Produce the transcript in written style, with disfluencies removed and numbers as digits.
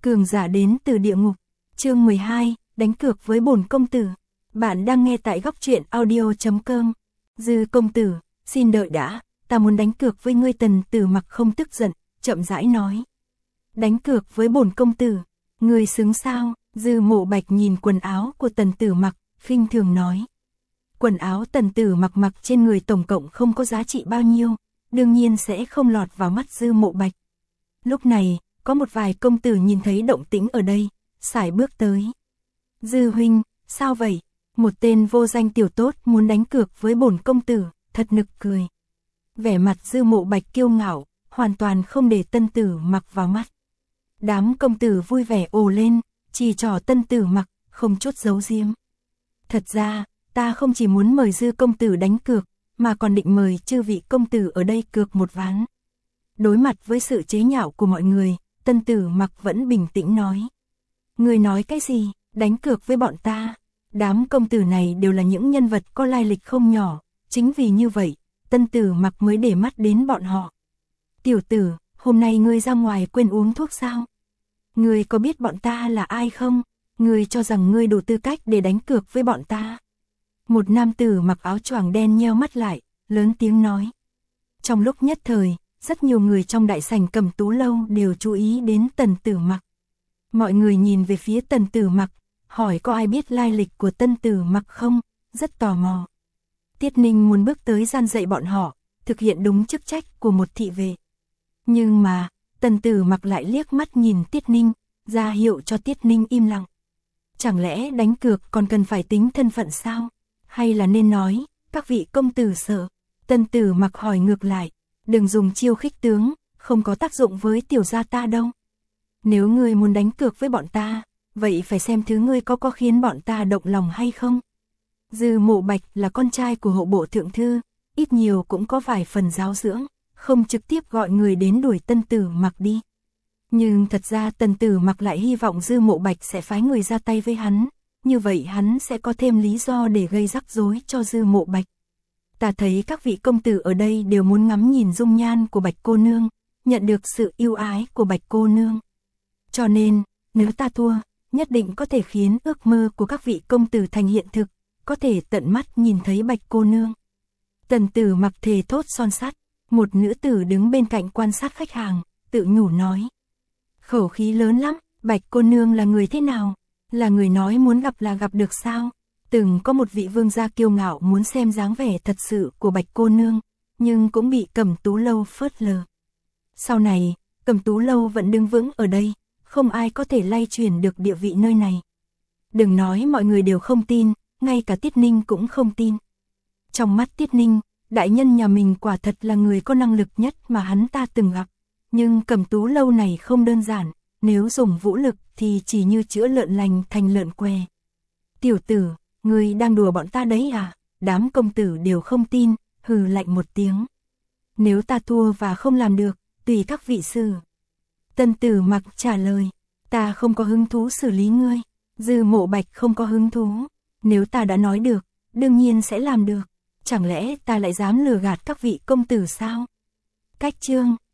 Cường giả đến từ địa ngục. Chương 12, đánh cược với bổn công tử. Bạn đang nghe tại góc truyện audio.com. Dư công tử, xin đợi đã, ta muốn đánh cược với ngươi. Tần Tử Mặc không tức giận, chậm rãi nói. Đánh cược với bổn công tử, ngươi xứng sao? Dư Mộ Bạch nhìn quần áo của Tần Tử Mặc, khinh thường nói. Quần áo Tần Tử Mặc mặc trên người tổng cộng không có giá trị bao nhiêu, đương nhiên sẽ không lọt vào mắt Dư Mộ Bạch. Lúc này, có một vài công tử nhìn thấy động tĩnh ở đây, sải bước tới. Dư huynh, sao vậy? Một tên vô danh tiểu tốt muốn đánh cược với bổn công tử, thật nực cười. Vẻ mặt Dư Mộ Bạch kiêu ngạo, hoàn toàn không để Tần Tử Mặc vào mắt. Đám công tử vui vẻ ồ lên, chỉ trỏ Tần Tử Mặc, không chút giấu giếm. Thật ra, ta không chỉ muốn mời Dư công tử đánh cược, mà còn định mời chư vị công tử ở đây cược một ván. Đối mặt với sự chế nhạo của mọi người, Tần Tử Mặc vẫn bình tĩnh nói. Người nói cái gì, đánh cược với bọn ta? Đám công tử này đều là những nhân vật có lai lịch không nhỏ, chính vì như vậy, Tần Tử Mặc mới để mắt đến bọn họ. Tiểu tử, hôm nay ngươi ra ngoài quên uống thuốc sao? Ngươi có biết bọn ta là ai không? Ngươi cho rằng ngươi đủ tư cách để đánh cược với bọn ta? Một nam tử mặc áo choàng đen nheo mắt lại, lớn tiếng nói. Trong lúc nhất thời, rất nhiều người trong đại sảnh Cẩm Tú lâu đều chú ý đến Tần Tử Mặc. Mọi người nhìn về phía Tần Tử Mặc, hỏi có ai biết lai lịch của Tần Tử Mặc không, rất tò mò. Tiết Ninh muốn bước tới gian dạy bọn họ, thực hiện đúng chức trách của một thị vệ. Nhưng mà, Tần Tử Mặc lại liếc mắt nhìn Tiết Ninh, ra hiệu cho Tiết Ninh im lặng. Chẳng lẽ đánh cược còn cần phải tính thân phận sao? Hay là nên nói, các vị công tử sợ? Tần Tử Mặc hỏi ngược lại, đừng dùng chiêu khích tướng, không có tác dụng với tiểu gia ta đâu. Nếu ngươi muốn đánh cược với bọn ta, vậy phải xem thứ ngươi có khiến bọn ta động lòng hay không. Dư Mộ Bạch là con trai của hộ bộ thượng thư, ít nhiều cũng có vài phần giáo dưỡng, không trực tiếp gọi người đến đuổi Tần Tử Mặc đi. Nhưng thật ra Tần Tử Mặc lại hy vọng Dư Mộ Bạch sẽ phái người ra tay với hắn, như vậy hắn sẽ có thêm lý do để gây rắc rối cho Dư Mộ Bạch. Ta thấy các vị công tử ở đây đều muốn ngắm nhìn dung nhan của Bạch cô nương, nhận được sự yêu ái của Bạch cô nương. Cho nên, nếu ta thua, nhất định có thể khiến ước mơ của các vị công tử thành hiện thực, có thể tận mắt nhìn thấy Bạch cô nương. Tần Tử Mặc thề thốt son sắt, một nữ tử đứng bên cạnh quan sát khách hàng, tự nhủ nói. Khẩu khí lớn lắm, Bạch cô nương là người thế nào? Là người nói muốn gặp là gặp được sao? Từng có một vị vương gia kiêu ngạo muốn xem dáng vẻ thật sự của Bạch cô nương, nhưng cũng bị Cẩm Tú lâu phớt lờ. Sau này, Cẩm Tú lâu vẫn đứng vững ở đây, không ai có thể lay chuyển được địa vị nơi này. Đừng nói mọi người đều không tin, ngay cả Tiết Ninh cũng không tin. Trong mắt Tiết Ninh, đại nhân nhà mình quả thật là người có năng lực nhất mà hắn ta từng gặp. Nhưng Cẩm Tú lâu này không đơn giản, nếu dùng vũ lực thì chỉ như chữa lợn lành thành lợn què. Tiểu tử, ngươi đang đùa bọn ta đấy à? Đám công tử đều không tin, hừ lạnh một tiếng. Nếu ta thua và không làm được, tùy các vị xử. Tần Tử Mặc trả lời, ta không có hứng thú xử lý ngươi. Dư Mộ Bạch không có hứng thú. Nếu ta đã nói được, đương nhiên sẽ làm được. Chẳng lẽ ta lại dám lừa gạt các vị công tử sao? Cách chương